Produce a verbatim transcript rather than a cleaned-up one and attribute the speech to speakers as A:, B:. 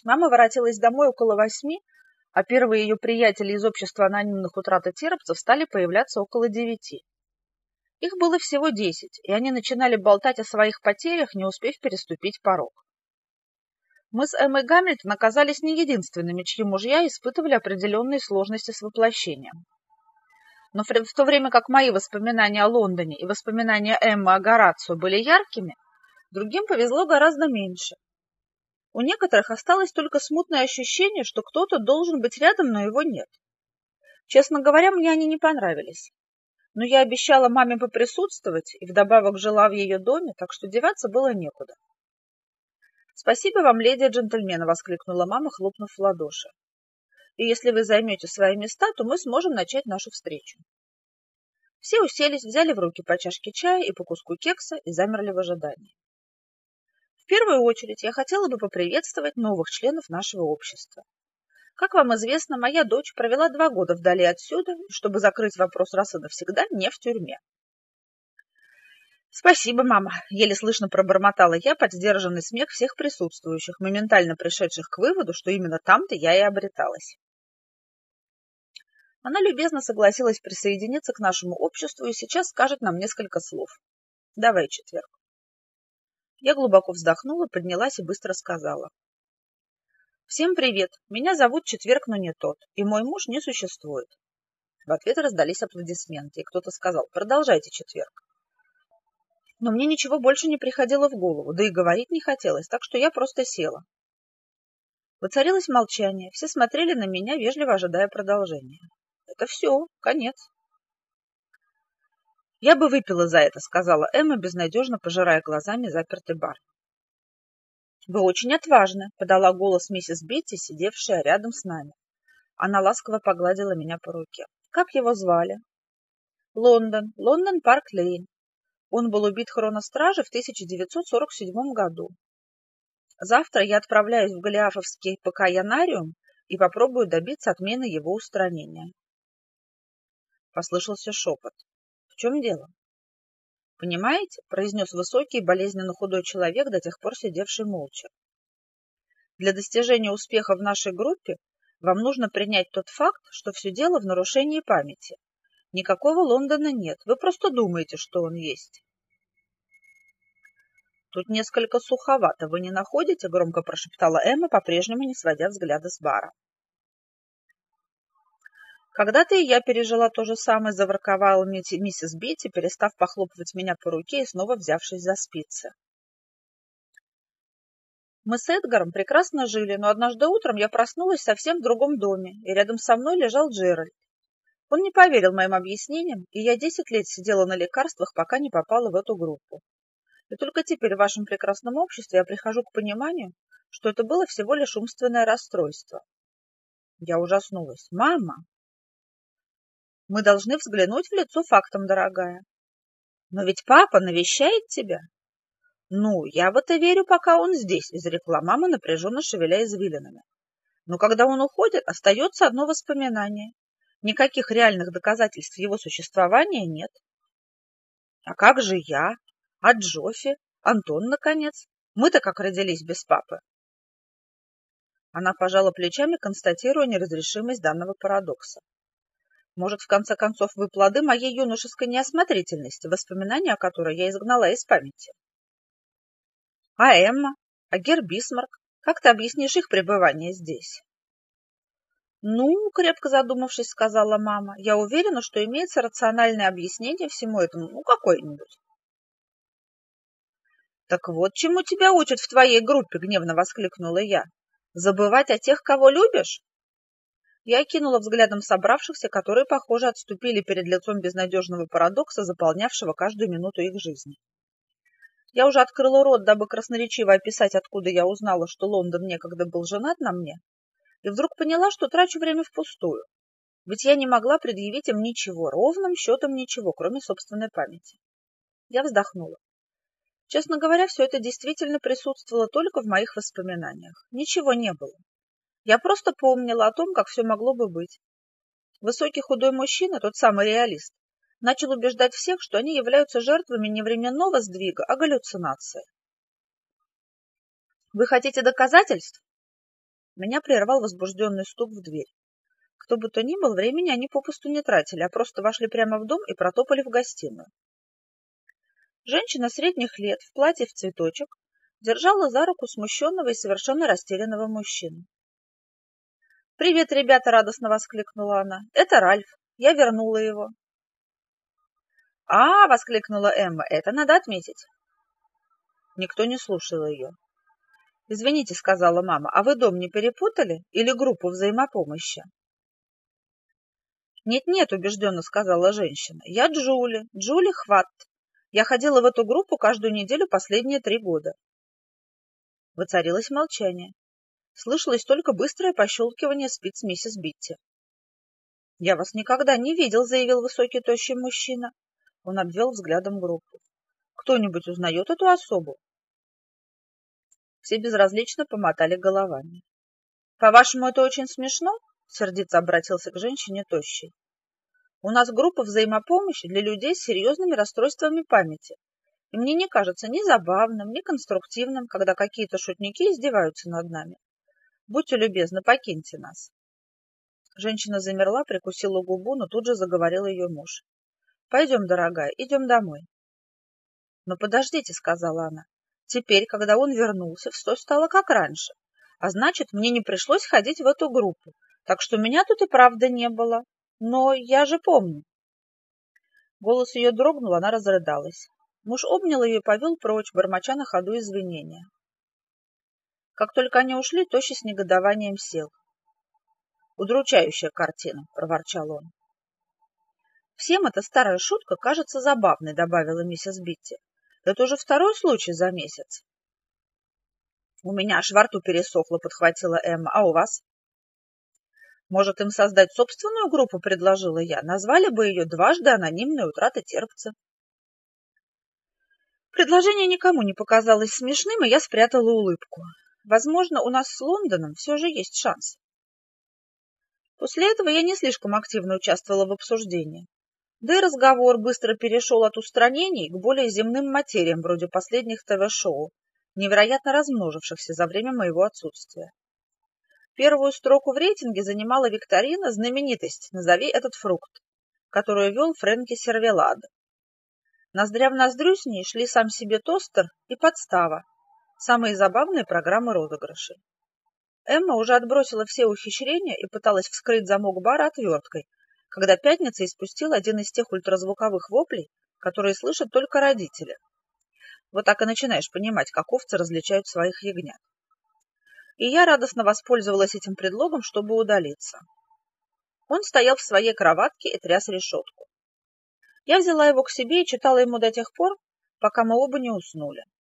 A: Мама воротилась домой около восьми, а первые ее приятели из общества анонимных утратотерапцев стали появляться около девяти. Их было всего десять, и они начинали болтать о своих потерях, не успев переступить порог. Мы с Эммой Гамильтон оказались не единственными, чьи мужья испытывали определенные сложности с воплощением. Но в то время как мои воспоминания о Лондоне и воспоминания Эммы о Горацио были яркими, другим повезло гораздо меньше. У некоторых осталось только смутное ощущение, что кто-то должен быть рядом, но его нет. Честно говоря, мне они не понравились. Но я обещала маме поприсутствовать и вдобавок жила в ее доме, так что деваться было некуда. «Спасибо вам, леди и джентльмены!» — воскликнула мама, хлопнув в ладоши. «И если вы займете свои места, то мы сможем начать нашу встречу». Все уселись, взяли в руки по чашке чая и по куску кекса и замерли в ожидании. В первую очередь я хотела бы поприветствовать новых членов нашего общества. Как вам известно, моя дочь провела два года вдали отсюда, чтобы закрыть вопрос раз и навсегда не в тюрьме. «Спасибо, мама», — еле слышно пробормотала я под сдержанный смех всех присутствующих, моментально пришедших к выводу, что именно там-то я и обреталась. Она любезно согласилась присоединиться к нашему обществу и сейчас скажет нам несколько слов. Давай, четверг. Я глубоко вздохнула, поднялась и быстро сказала. «Всем привет, меня зовут Четверг, но не тот, и мой муж не существует». В ответ раздались аплодисменты, и кто-то сказал: «Продолжайте, Четверг». Но мне ничего больше не приходило в голову, да и говорить не хотелось, так что я просто села. Воцарилось молчание, все смотрели на меня, вежливо ожидая продолжения. Это все, конец. «Я бы выпила за это», — сказала Эмма, безнадежно пожирая глазами запертый бар. «Вы очень отважны», — подала голос миссис Бетти, сидевшая рядом с нами. Она ласково погладила меня по руке. «Как его звали?» «Лондон, Лондон Парк-Лейн. Он был убит хроностражей в тысяча девятьсот сорок седьмом году. Завтра я отправляюсь в Голиафовский покаянариум и попробую добиться отмены его устранения». Послышался шепот. «В чем дело?» «Понимаете», — произнес высокий и болезненно худой человек, до тех пор сидевший молча. «Для достижения успеха в нашей группе вам нужно принять тот факт, что все дело в нарушении памяти. Никакого Лондона нет, вы просто думаете, что он есть». «Тут несколько суховато, вы не находите?» — громко прошептала Эмма, по-прежнему не сводя взгляда с бара. «Когда-то и я пережила то же самое», — заворковала миссис Бетти, перестав похлопывать меня по руке и снова взявшись за спицы. Мы с Эдгаром прекрасно жили, но однажды утром я проснулась совсем в другом доме, и рядом со мной лежал Джеральд. Он не поверил моим объяснениям, и я десять лет сидела на лекарствах, пока не попала в эту группу. И только теперь в вашем прекрасном обществе я прихожу к пониманию, что это было всего лишь умственное расстройство. Я ужаснулась. «Мама! Мы должны взглянуть в лицо фактам, дорогая. Но ведь папа навещает тебя». «Ну, я в это верю, пока он здесь», — изрекла мама, напряженно шевеля извилинами. «Но когда он уходит, остается одно воспоминание. Никаких реальных доказательств его существования нет». «А как же я? А Джоффи? Антон, наконец? Мы-то как родились без папы?» Она пожала плечами, констатируя неразрешимость данного парадокса. «Может, в конце концов, вы плоды моей юношеской неосмотрительности, воспоминания о которой я изгнала из памяти?» «А Эмма? А Гер Бисмарк? Как ты объяснишь их пребывание здесь?» «Ну, крепко задумавшись, сказала мама, я уверена, что имеется рациональное объяснение всему этому, ну, какое-нибудь». «Так вот, чему тебя учат в твоей группе», — гневно воскликнула я. «Забывать о тех, кого любишь?» Я кинула взглядом собравшихся, которые, похоже, отступили перед лицом безнадежного парадокса, заполнявшего каждую минуту их жизни. Я уже открыла рот, дабы красноречиво описать, откуда я узнала, что Лондон некогда был женат на мне, и вдруг поняла, что трачу время впустую. Ведь я не могла предъявить им ничего, ровным счетом ничего, кроме собственной памяти. Я вздохнула. Честно говоря, все это действительно присутствовало только в моих воспоминаниях. Ничего не было. Я просто помнила о том, как все могло бы быть. Высокий худой мужчина, тот самый реалист, начал убеждать всех, что они являются жертвами не временного сдвига, а галлюцинации. «Вы хотите доказательств?» Меня прервал возбужденный стук в дверь. Кто бы то ни был, времени они попусту не тратили, а просто вошли прямо в дом и протопали в гостиную. Женщина средних лет в платье в цветочек держала за руку смущенного и совершенно растерянного мужчину. «Привет, ребята!» — радостно воскликнула она. «Это Ральф. Я вернула его». «А!» — воскликнула Эмма. «Это надо отметить». Никто не слушал ее. «Извините», — сказала мама, — «а вы дом не перепутали или группу взаимопомощи?» «Нет-нет», — убежденно сказала женщина. «Я Джули, Джули Хватт. Я ходила в эту группу каждую неделю последние три года». Воцарилось молчание. Слышалось только быстрое пощелкивание спиц миссис Битти. «Я вас никогда не видел», — заявил высокий тощий мужчина. Он обвел взглядом группу. «Кто-нибудь узнает эту особу?» Все безразлично помотали головами. «По-вашему, это очень смешно?» — сердито обратился к женщине тощий. «У нас группа взаимопомощи для людей с серьезными расстройствами памяти, и мне не кажется ни забавным, ни конструктивным, когда какие-то шутники издеваются над нами. Будьте любезны, покиньте нас». Женщина замерла, прикусила губу, но тут же заговорил ее муж. «Пойдем, дорогая, идем домой». «Но подождите», — сказала она. «Теперь, когда он вернулся, все стало как раньше. А значит, мне не пришлось ходить в эту группу, так что меня тут и правда не было. Но я же помню». Голос ее дрогнул, она разрыдалась. Муж обнял ее и повел прочь, бормоча на ходу извинения. Как только они ушли, Тощий с негодованием сел. «Удручающая картина», — проворчал он. «Всем эта старая шутка кажется забавной», — добавила миссис Битти. «Это уже второй случай за месяц». «У меня аж во рту пересохло», — подхватила Эмма. «А у вас?» «Может, им создать собственную группу?» — предложила я. «Назвали бы ее «Дважды анонимная утрата терпца». Предложение никому не показалось смешным, и я спрятала улыбку. Возможно, у нас с Лондоном все же есть шанс. После этого я не слишком активно участвовала в обсуждении. Да и разговор быстро перешел от устранений к более земным материям, вроде последних ТВ-шоу, невероятно размножившихся за время моего отсутствия. Первую строку в рейтинге занимала викторина «Знаменитость. Назови этот фрукт», которую вел Фрэнки Сервелад. Ноздря в ноздрю с ней шли «Сам себе тостер» и «Подстава», самые забавные программы розыгрышей. Эмма уже отбросила все ухищрения и пыталась вскрыть замок бара отверткой, когда пятница испустил один из тех ультразвуковых воплей, которые слышат только родители. Вот так и начинаешь понимать, как овцы различают своих ягнят. И я радостно воспользовалась этим предлогом, чтобы удалиться. Он стоял в своей кроватке и тряс решетку. Я взяла его к себе и читала ему до тех пор, пока мы оба не уснули.